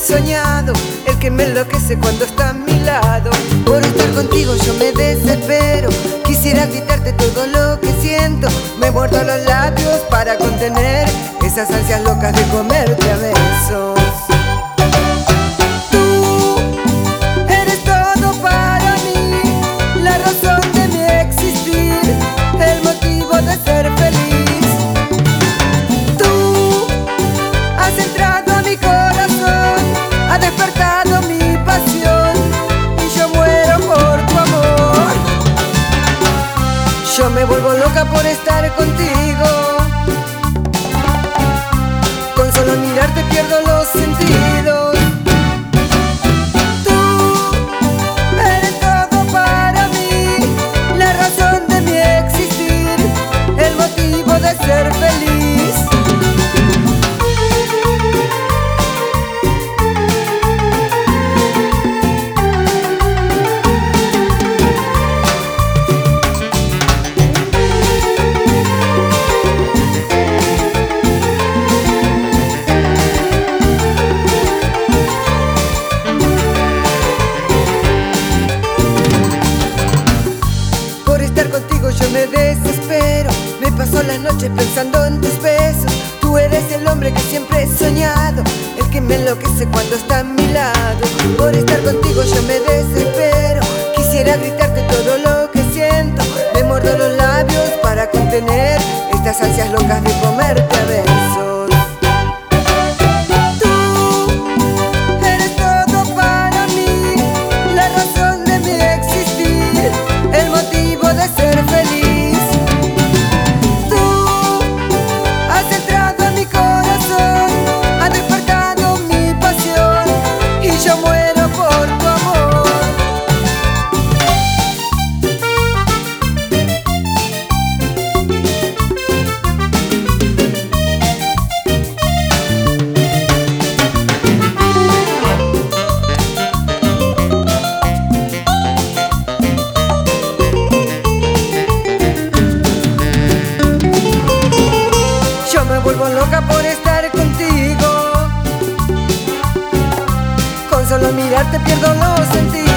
soñado, el que me enloquece cuando está a mi lado. Por estar contigo yo me desespero, quisiera gritarte todo lo que siento. Me muerdo los labios para contener esas ansias locas de comerte a besos. Yo me vuelvo loca por estar contigo. Con solo mirarte pierdo los sentidos. Tú eres todo para mí, la razón de mi existir, el motivo de ser feliz. Contigo yo me desespero, me paso las noches pensando en tus besos. Tú eres el hombre que siempre he soñado, el que me enloquece cuando está a mi lado. Por estar contigo yo me desespero, quisiera gritarte todo lo que siento. Me muerdo los labios para contener estas ansias locas de comerte a besos. Me vuelvo loca por estar contigo. Con solo mirarte pierdo los sentidos.